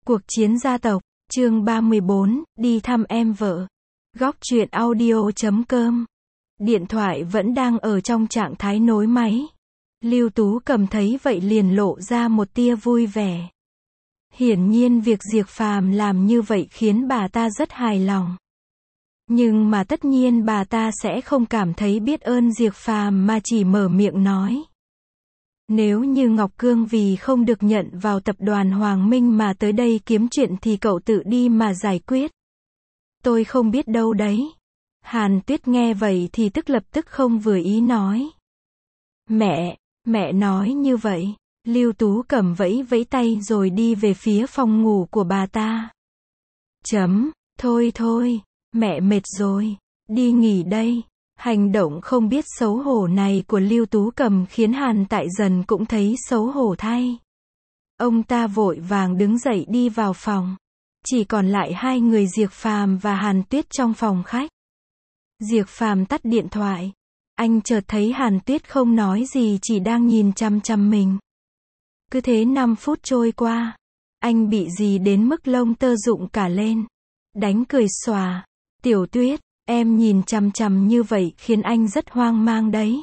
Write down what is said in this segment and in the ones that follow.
Cuộc chiến gia tộc, chương 34, đi thăm em vợ. Góc truyện audio.com. Điện thoại vẫn đang ở trong trạng thái nối máy. Lưu Tú Cầm thấy vậy liền lộ ra một tia vui vẻ. Hiển nhiên việc Diệp Phàm làm như vậy khiến bà ta rất hài lòng. Nhưng mà tất nhiên bà ta sẽ không cảm thấy biết ơn Diệp Phàm mà chỉ mở miệng nói. Nếu như Ngọc Cương vì không được nhận vào tập đoàn Hoàng Minh mà tới đây kiếm chuyện thì cậu tự đi mà giải quyết. Tôi không biết đâu đấy. Hàn Tuyết nghe vậy thì lập tức không vừa ý nói. Mẹ nói như vậy. Lưu Tú Cầm vẫy vẫy tay rồi đi về phía phòng ngủ của bà ta. Thôi, mẹ mệt rồi, đi nghỉ đây. Hành động không biết xấu hổ này của Lưu Tú Cầm khiến Hàn Tại Dần cũng thấy xấu hổ thay. Ông ta vội vàng đứng dậy đi vào phòng. Chỉ còn lại hai người Diệp Phàm và Hàn Tuyết trong phòng khách. Diệp Phàm tắt điện thoại. Anh chợt thấy Hàn Tuyết không nói gì chỉ đang nhìn chăm chăm mình. Cứ thế 5 phút trôi qua. Anh bị gì đến mức lông tơ rụng cả lên. Đánh cười xòa. Tiểu Tuyết, em nhìn chằm chằm như vậy khiến anh rất hoang mang đấy.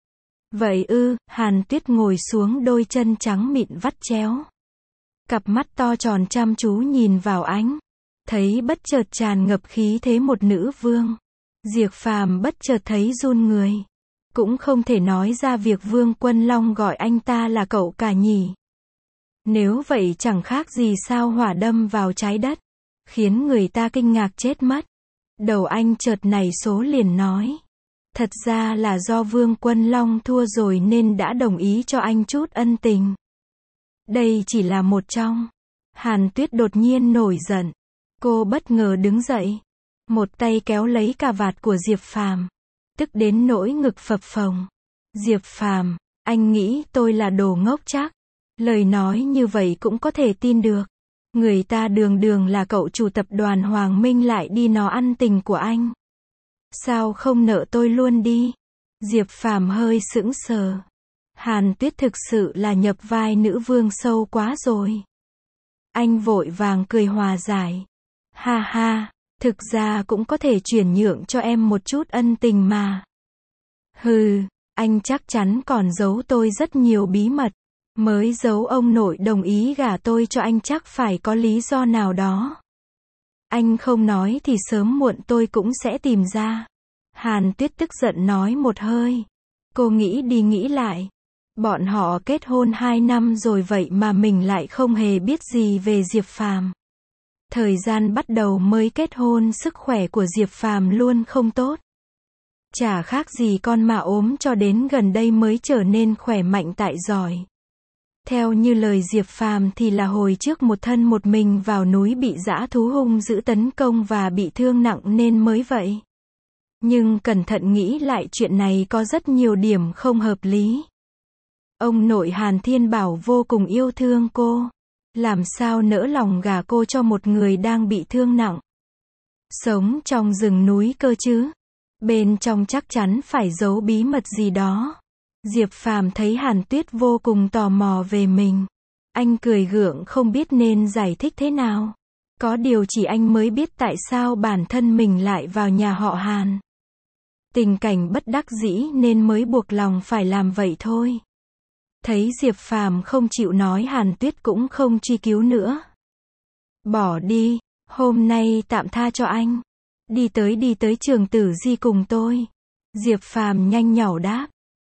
Vậy ư, Hàn Tuyết ngồi xuống đôi chân trắng mịn vắt chéo. Cặp mắt to tròn chăm chú nhìn vào anh. Thấy bất chợt tràn ngập khí thế một nữ vương. Diệp Phàm bất chợt thấy run người. Cũng không thể nói ra việc Vương Quân Long gọi anh ta là cậu cả nhỉ. Nếu vậy chẳng khác gì sao hỏa đâm vào trái đất. Khiến người ta kinh ngạc chết mất. Đầu anh chợt nảy số liền nói. Thật ra là do Vương Quân Long thua rồi nên đã đồng ý cho anh chút ân tình. Đây chỉ là một trong. Hàn Tuyết đột nhiên nổi giận. Cô bất ngờ đứng dậy. Một tay kéo lấy cà vạt của Diệp Phàm. Tức đến nỗi ngực phập phồng. Diệp Phàm, anh nghĩ tôi là đồ ngốc chắc. Lời nói như vậy cũng có thể tin được. Người ta đường đường là cậu chủ tập đoàn Hoàng Minh lại đi nó ăn tình của anh. Sao không nợ tôi luôn đi? Diệp Phàm hơi sững sờ. Hàn Tuyết thực sự là nhập vai nữ vương sâu quá rồi. Anh vội vàng cười hòa giải. Ha ha, thực ra cũng có thể chuyển nhượng cho em một chút ân tình mà. Hừ, anh chắc chắn còn giấu tôi rất nhiều bí mật. Mới giấu ông nội đồng ý gả tôi cho anh chắc phải có lý do nào đó. Anh không nói thì sớm muộn tôi cũng sẽ tìm ra. Hàn Tuyết tức giận nói một hơi. Cô nghĩ đi nghĩ lại. Bọn họ kết hôn 2 năm rồi vậy mà mình lại không hề biết gì về Diệp Phàm. Thời gian bắt đầu mới kết hôn sức khỏe của Diệp Phàm luôn không tốt. Chả khác gì con mà ốm cho đến gần đây mới trở nên khỏe mạnh tại giỏi. Theo như lời Diệp Phàm thì là hồi trước một thân một mình vào núi bị dã thú hung dữ tấn công và bị thương nặng nên mới vậy. Nhưng cẩn thận nghĩ lại chuyện này có rất nhiều điểm không hợp lý. Ông nội Hàn Thiên Bảo vô cùng yêu thương cô. Làm sao nỡ lòng gả cô cho một người đang bị thương nặng. Sống trong rừng núi cơ chứ. Bên trong chắc chắn phải giấu bí mật gì đó. Diệp Phàm thấy Hàn Tuyết vô cùng tò mò về mình. Anh cười gượng không biết nên giải thích thế nào. Có điều chỉ anh mới biết tại sao bản thân mình lại vào nhà họ Hàn. Tình cảnh bất đắc dĩ nên mới buộc lòng phải làm vậy thôi. Thấy Diệp Phàm không chịu nói Hàn Tuyết cũng không truy cứu nữa. Bỏ đi, hôm nay tạm tha cho anh. Đi tới Trường Tử Di cùng tôi. Diệp Phàm nhanh nhảu đáp.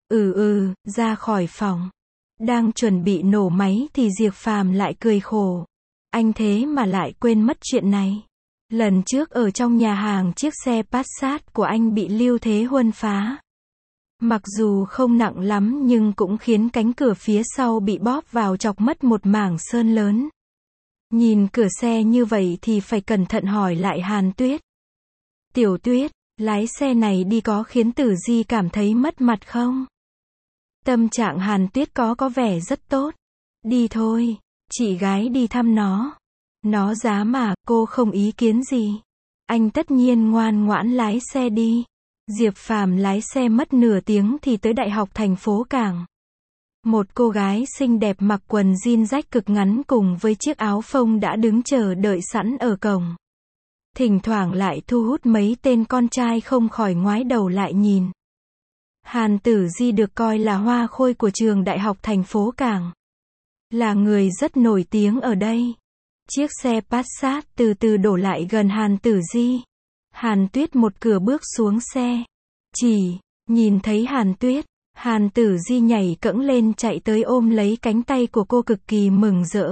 Ra khỏi phòng. Đang chuẩn bị nổ máy thì Diệp Phàm lại cười khổ. Anh thế mà lại quên mất chuyện này. Lần trước ở trong nhà hàng chiếc xe Passat của anh bị Lưu Thế Huân phá. Mặc dù không nặng lắm nhưng cũng khiến cánh cửa phía sau bị bóp vào chọc mất một mảng sơn lớn. Nhìn cửa xe như vậy thì phải cẩn thận hỏi lại Hàn Tuyết. Tiểu Tuyết, lái xe này đi có khiến Tử Di cảm thấy mất mặt không? Tâm trạng Hàn Tuyết có vẻ rất tốt. Đi thôi, chị gái đi thăm nó. Nó giá mà, cô không ý kiến gì. Anh tất nhiên ngoan ngoãn lái xe đi. Diệp Phàm lái xe mất nửa tiếng thì tới Đại học thành phố Cảng. Một cô gái xinh đẹp mặc quần jean rách cực ngắn cùng với chiếc áo phông đã đứng chờ đợi sẵn ở cổng. Thỉnh thoảng lại thu hút mấy tên con trai không khỏi ngoái đầu lại nhìn. Hàn Tử Di được coi là hoa khôi của trường đại học thành phố Cảng. Là người rất nổi tiếng ở đây. Chiếc xe Passat từ từ đổ lại gần Hàn Tử Di. Hàn Tuyết một cửa bước xuống xe. Nhìn thấy Hàn Tuyết, Hàn Tử Di nhảy cẫng lên chạy tới ôm lấy cánh tay của cô cực kỳ mừng rỡ.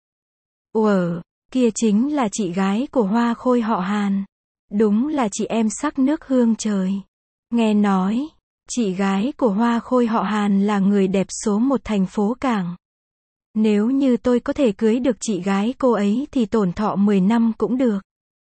Kia chính là chị gái của hoa khôi họ Hàn. Đúng là chị em sắc nước hương trời. Nghe nói, chị gái của hoa khôi họ Hàn là người đẹp số một thành phố Cảng. Nếu như tôi có thể cưới được chị gái cô ấy thì tổn thọ 10 năm cũng được.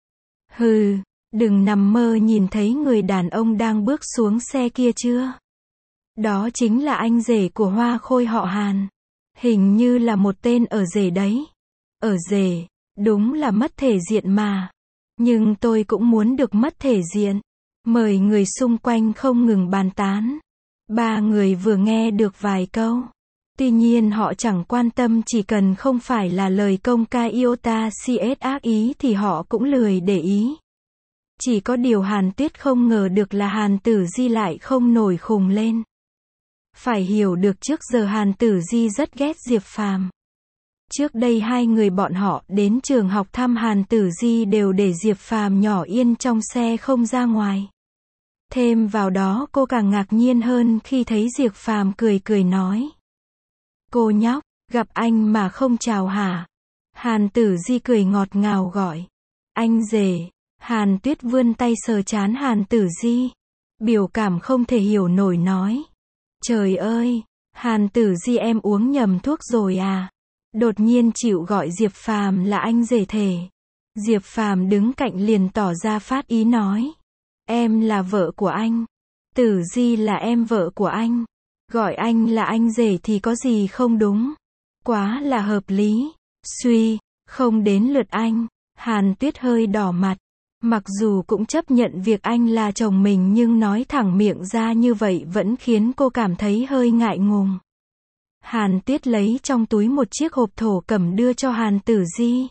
Hừ, đừng nằm mơ nhìn thấy người đàn ông đang bước xuống xe kia chưa? Đó chính là anh rể của hoa khôi họ Hàn. Hình như là một tên ở rể đấy. Ở rể, đúng là mất thể diện mà. Nhưng tôi cũng muốn được mất thể diện. Mời người xung quanh không ngừng bàn tán. Ba người vừa nghe được vài câu. Tuy nhiên họ chẳng quan tâm, chỉ cần không phải là lời công ca iota cs ác ý thì họ cũng lười để ý. Chỉ có điều Hàn Tuyết không ngờ được là Hàn Tử Di lại không nổi khùng lên. Phải hiểu được trước giờ Hàn Tử Di rất ghét Diệp Phàm. Trước đây hai người bọn họ đến trường học thăm Hàn Tử Di đều để Diệp Phàm nhỏ yên trong xe không ra ngoài. Thêm vào đó cô càng ngạc nhiên hơn khi thấy Diệp Phàm cười cười nói. Cô nhóc, gặp anh mà không chào hả? Hàn Tử Di cười ngọt ngào gọi. Anh rể. Hàn Tuyết vươn tay sờ trán Hàn Tử Di. Biểu cảm không thể hiểu nổi nói. Trời ơi, Hàn Tử Di em uống nhầm thuốc rồi à? Đột nhiên chịu gọi Diệp Phàm là anh rể thể. Diệp Phàm đứng cạnh liền tỏ ra phát ý nói. Em là vợ của anh. Tử Di là em vợ của anh. Gọi anh là anh rể thì có gì không đúng. Quá là hợp lý. Suy, không đến lượt anh. Hàn Tuyết hơi đỏ mặt. Mặc dù cũng chấp nhận việc anh là chồng mình nhưng nói thẳng miệng ra như vậy vẫn khiến cô cảm thấy hơi ngại ngùng. Hàn Tuyết lấy trong túi một chiếc hộp thổ cẩm đưa cho Hàn Tử Di.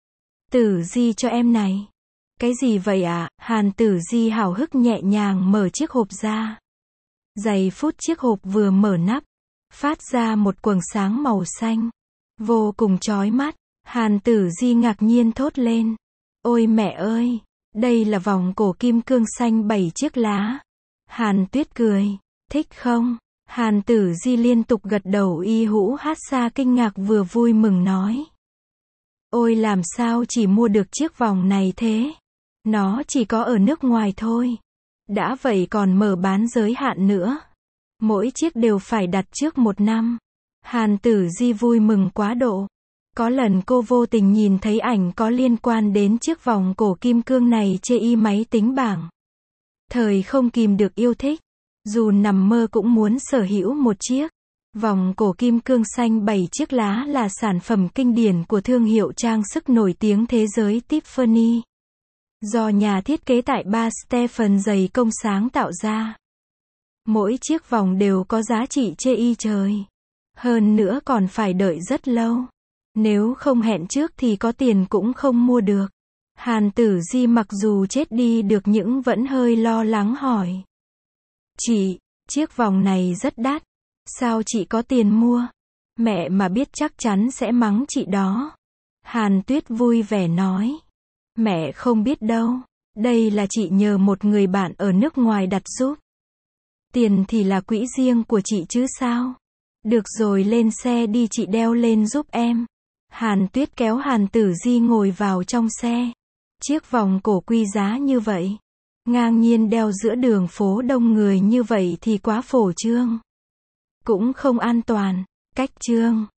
Tử Di cho em này. Cái gì vậy ạ? Hàn Tử Di hào hức nhẹ nhàng mở chiếc hộp ra. Giây phút chiếc hộp vừa mở nắp, phát ra một quầng sáng màu xanh. Vô cùng chói mắt. Hàn Tử Di ngạc nhiên thốt lên. Ôi mẹ ơi! Đây là vòng cổ kim cương xanh 7 chiếc lá. Hàn Tuyết cười. Thích không? Hàn Tử Di liên tục gật đầu y hũ hát xa kinh ngạc vừa vui mừng nói. Ôi làm sao chỉ mua được chiếc vòng này thế? Nó chỉ có ở nước ngoài thôi. Đã vậy còn mở bán giới hạn nữa. Mỗi chiếc đều phải đặt trước 1 năm. Hàn Tử Di vui mừng quá độ. Có lần cô vô tình nhìn thấy ảnh có liên quan đến chiếc vòng cổ kim cương này trên máy tính bảng. Thời không kìm được yêu thích. Dù nằm mơ cũng muốn sở hữu một chiếc. Vòng cổ kim cương xanh 7 chiếc lá là sản phẩm kinh điển của thương hiệu trang sức nổi tiếng thế giới Tiffany. Do nhà thiết kế tại Ba Stephen dày công sáng tạo ra. Mỗi chiếc vòng đều có giá trị chê y trời. Hơn nữa còn phải đợi rất lâu. Nếu không hẹn trước thì có tiền cũng không mua được. Hàn Tử Di mặc dù chết đi được nhưng vẫn hơi lo lắng hỏi. Chị, chiếc vòng này rất đắt. Sao chị có tiền mua? Mẹ mà biết chắc chắn sẽ mắng chị đó. Hàn Tuyết vui vẻ nói. Mẹ không biết đâu. Đây là chị nhờ một người bạn ở nước ngoài đặt giúp. Tiền thì là quỹ riêng của chị chứ sao? Được rồi lên xe đi chị đeo lên giúp em. Hàn Tuyết kéo Hàn Tử Di ngồi vào trong xe. Chiếc vòng cổ quý giá như vậy. Ngang nhiên đeo giữa đường phố đông người như vậy thì quá phổ trương. Cũng không an toàn. Cách trương.